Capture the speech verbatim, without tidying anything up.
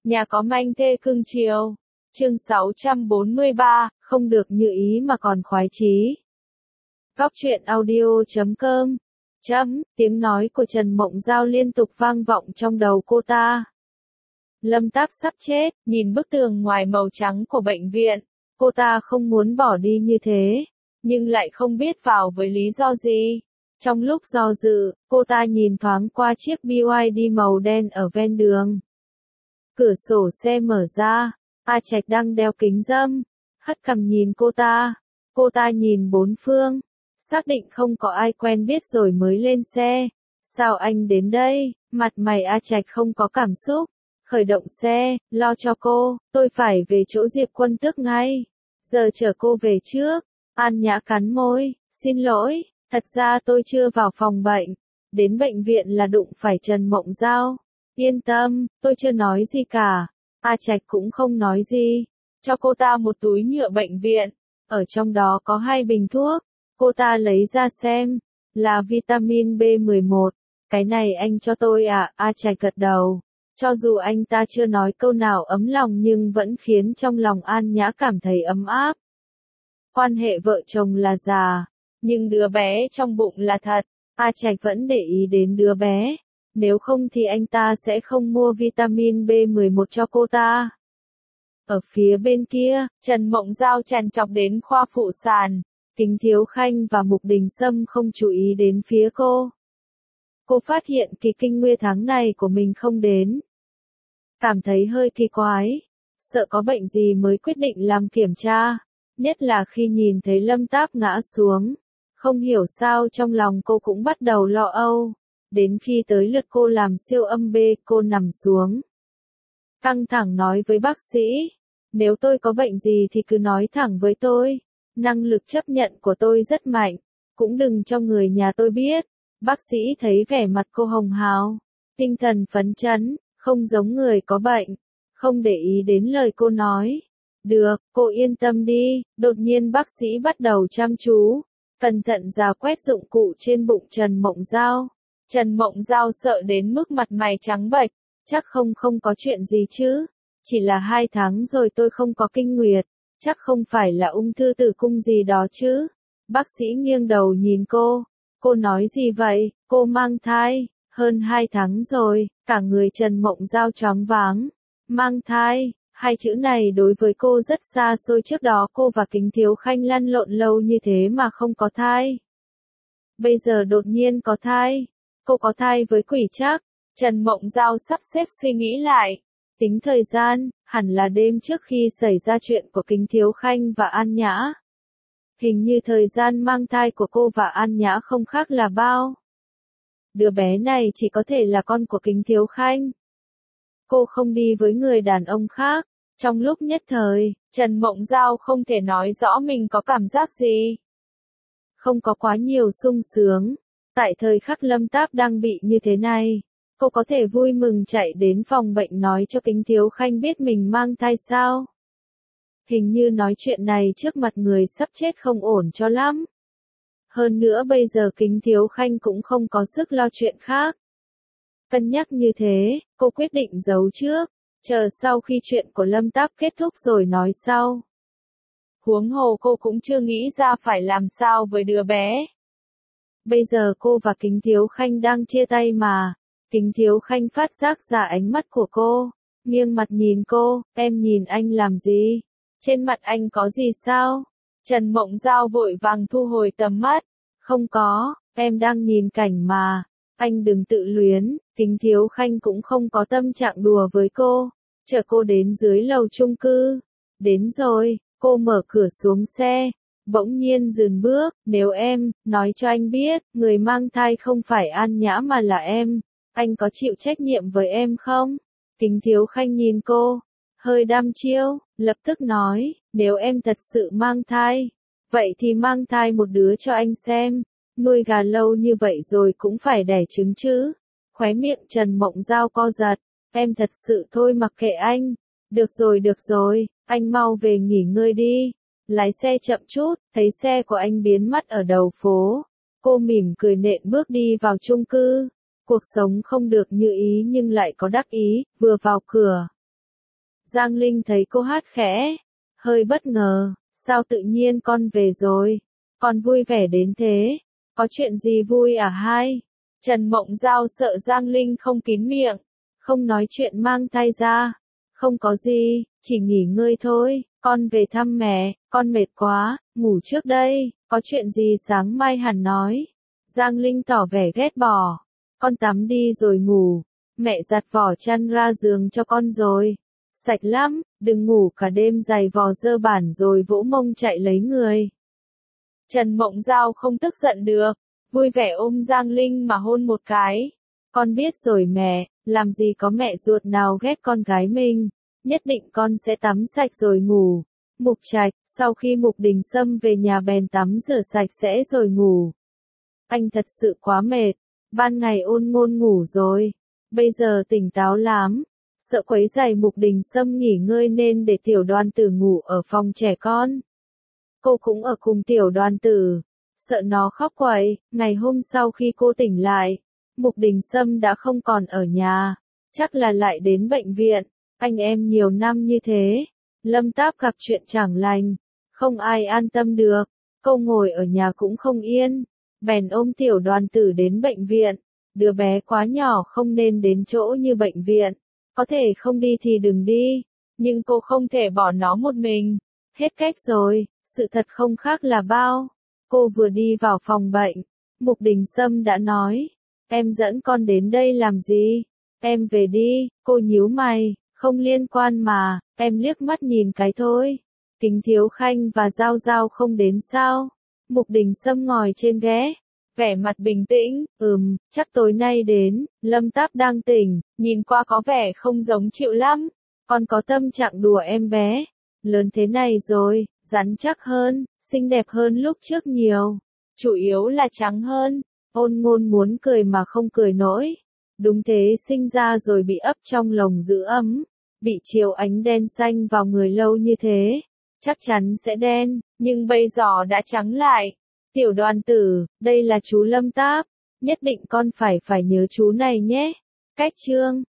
Nhà có manh thê cưng chiều. Chương sáu trăm bốn mươi ba, không được như ý mà còn khoái chí. Góc truyện audio chấm com. Chấm, tiếng nói của Trần Mộng Giao liên tục vang vọng trong đầu cô ta. Lâm Táp sắp chết, nhìn bức tường ngoài màu trắng của bệnh viện. Cô ta không muốn bỏ đi như thế, nhưng lại không biết vào với lý do gì. Trong lúc do dự, cô ta nhìn thoáng qua chiếc bê i đê màu đen ở ven đường. Cửa sổ xe mở ra, A Trạch đang đeo kính râm, hất cằm nhìn cô ta. Cô ta nhìn bốn phương, xác định không có ai quen biết rồi mới lên xe. Sao anh đến đây? Mặt mày A Trạch không có cảm xúc. Khởi động xe, lo cho cô, tôi phải về chỗ Diệp Quân Tước ngay. Giờ chở cô về trước. An Nhã cắn môi, xin lỗi, thật ra tôi chưa vào phòng bệnh. Đến bệnh viện là đụng phải Trần Mộng Giao. Yên tâm, tôi chưa nói gì cả. A Trạch cũng không nói gì. Cho cô ta một túi nhựa bệnh viện. Ở trong đó có hai bình thuốc. Cô ta lấy ra xem. Là vitamin B mười một. Cái này anh cho tôi à? A Trạch gật đầu. Cho dù anh ta chưa nói câu nào ấm lòng nhưng vẫn khiến trong lòng An Nhã cảm thấy ấm áp. Quan hệ vợ chồng là giả, nhưng đứa bé trong bụng là thật. A Trạch vẫn để ý đến đứa bé. Nếu không thì anh ta sẽ không mua vitamin B mười một cho cô ta. Ở phía bên kia, Trần Mộng Giao trằn trọc đến khoa phụ sản. Kính Thiếu Khanh và Mục Đình Sâm không chú ý đến phía cô. Cô phát hiện kỳ kinh nguyệt tháng này của mình không đến. Cảm thấy hơi kỳ quái. Sợ có bệnh gì mới quyết định làm kiểm tra. Nhất là khi nhìn thấy Lâm Táp ngã xuống. Không hiểu sao trong lòng cô cũng bắt đầu lo âu. Đến khi tới lượt cô làm siêu âm B, cô nằm xuống. Căng thẳng nói với bác sĩ. Nếu tôi có bệnh gì thì cứ nói thẳng với tôi. Năng lực chấp nhận của tôi rất mạnh. Cũng đừng cho người nhà tôi biết. Bác sĩ thấy vẻ mặt cô hồng hào. Tinh thần phấn chấn, không giống người có bệnh. Không để ý đến lời cô nói. Được, cô yên tâm đi. Đột nhiên bác sĩ bắt đầu chăm chú. Cẩn thận rà quét dụng cụ trên bụng Trần Mộng Giao. Trần Mộng Giao sợ đến mức mặt mày trắng bệch. Chắc không không có chuyện gì chứ. Chỉ là hai tháng rồi tôi không có kinh nguyệt. Chắc không phải là ung thư tử cung gì đó chứ. Bác sĩ nghiêng đầu nhìn cô. Cô nói gì vậy? Cô mang thai. Hơn hai tháng rồi. Cả người Trần Mộng Giao choáng váng. Mang thai. Hai chữ này đối với cô rất xa xôi, trước đó cô và Kính Thiếu Khanh lăn lộn lâu như thế mà không có thai. Bây giờ đột nhiên có thai. Cô có thai với Quỷ Trác. Trần Mộng Giao sắp xếp suy nghĩ lại. Tính thời gian, hẳn là đêm trước khi xảy ra chuyện của Kính Thiếu Khanh và An Nhã. Hình như thời gian mang thai của cô và An Nhã không khác là bao. Đứa bé này chỉ có thể là con của Kính Thiếu Khanh. Cô không đi với người đàn ông khác. Trong lúc nhất thời, Trần Mộng Giao không thể nói rõ mình có cảm giác gì. Không có quá nhiều sung sướng. Tại thời khắc Lâm Táp đang bị như thế này, cô có thể vui mừng chạy đến phòng bệnh nói cho Kính Thiếu Khanh biết mình mang thai sao. Hình như nói chuyện này trước mặt người sắp chết không ổn cho lắm. Hơn nữa bây giờ Kính Thiếu Khanh cũng không có sức lo chuyện khác. Cân nhắc như thế, cô quyết định giấu trước, chờ sau khi chuyện của Lâm Táp kết thúc rồi nói sau. Huống hồ cô cũng chưa nghĩ ra phải làm sao với đứa bé. Bây giờ cô và Kính Thiếu Khanh đang chia tay mà. Kính Thiếu Khanh phát giác ra ánh mắt của cô, nghiêng mặt nhìn cô. Em nhìn anh làm gì? Trên mặt anh có gì sao? Trần Mộng Giao vội vàng thu hồi tầm mắt. Không có, em đang nhìn cảnh mà. Anh đừng tự luyến. Kính Thiếu Khanh cũng không có tâm trạng đùa với cô. Chở cô đến dưới lầu chung cư. Đến rồi, cô mở cửa xuống xe. Bỗng nhiên dừng bước. Nếu em, nói cho anh biết, người mang thai không phải An Nhã mà là em. Anh có chịu trách nhiệm với em không? Kính Thiếu Khanh nhìn cô. Hơi đăm chiêu, lập tức nói. Nếu em thật sự mang thai. Vậy thì mang thai một đứa cho anh xem. Nuôi gà lâu như vậy rồi cũng phải đẻ trứng chứ. Khóe miệng Trần Mộng Giao co giật. Em thật sự thôi mặc kệ anh. Được rồi được rồi, anh mau về nghỉ ngơi đi. Lái xe chậm chút, thấy xe của anh biến mất ở đầu phố. Cô mỉm cười nện bước đi vào chung cư. Cuộc sống không được như ý nhưng lại có đắc ý, vừa vào cửa. Giang Linh thấy cô hát khẽ, hơi bất ngờ, sao tự nhiên con về rồi, con vui vẻ đến thế, có chuyện gì vui à hai? Trần Mộng Giao sợ Giang Linh không kín miệng, không nói chuyện mang thai ra, không có gì, chỉ nghỉ ngơi thôi, con về thăm mẹ, con mệt quá, ngủ trước đây, có chuyện gì sáng mai hẳn nói. Giang Linh tỏ vẻ ghét bỏ, con tắm đi rồi ngủ, mẹ giặt vỏ chăn ra giường cho con rồi, sạch lắm, đừng ngủ cả đêm giày vò dơ bản rồi vỗ mông chạy lấy người. Trần Mộng Giao không tức giận được, vui vẻ ôm Giang Linh mà hôn một cái. Con biết rồi mẹ, làm gì có mẹ ruột nào ghét con gái mình, nhất định con sẽ tắm sạch rồi ngủ. Mục Trạch, sau khi Mục Đình Sâm về nhà bèn tắm rửa sạch sẽ rồi ngủ. Anh thật sự quá mệt, ban ngày ôn ngôn ngủ rồi, bây giờ tỉnh táo lắm, sợ quấy rầy Mục Đình Sâm nghỉ ngơi nên để Tiểu Đoàn Tử ngủ ở phòng trẻ con. Cô cũng ở cùng Tiểu Đoàn Tử, sợ nó khóc quậy. Ngày hôm sau khi cô tỉnh lại, Mục Đình Sâm đã không còn ở nhà, chắc là lại đến bệnh viện. Anh em nhiều năm như thế, Lâm Táp gặp chuyện chẳng lành, không ai an tâm được, cô ngồi ở nhà cũng không yên, bèn ôm Tiểu Đoàn Tử đến bệnh viện. Đứa bé quá nhỏ không nên đến chỗ như bệnh viện, có thể không đi thì đừng đi, nhưng cô không thể bỏ nó một mình. Hết cách rồi, sự thật không khác là bao. Cô vừa đi vào phòng bệnh, Mục Đình Sâm đã nói, em dẫn con đến đây làm gì? Em về đi, cô nhíu mày, không liên quan mà, em liếc mắt nhìn cái thôi. Kính Thiếu Khanh và Giao Giao không đến sao? Mục Đình Sâm ngồi trên ghế, vẻ mặt bình tĩnh, ừm, chắc tối nay đến. Lâm Táp đang tỉnh, nhìn qua có vẻ không giống chịu lắm. Con có tâm trạng đùa em bé, lớn thế này rồi, rắn chắc hơn, xinh đẹp hơn lúc trước nhiều, chủ yếu là trắng hơn. Ôn ngôn muốn cười mà không cười nổi. Đúng thế, sinh ra rồi bị ấp trong lồng giữ ấm, bị chiếu ánh đen xanh vào người lâu như thế, chắc chắn sẽ đen, nhưng bây giờ đã trắng lại. Tiểu Đoàn Tử, đây là chú Lâm Táp, nhất định con phải phải nhớ chú này nhé. Cách chương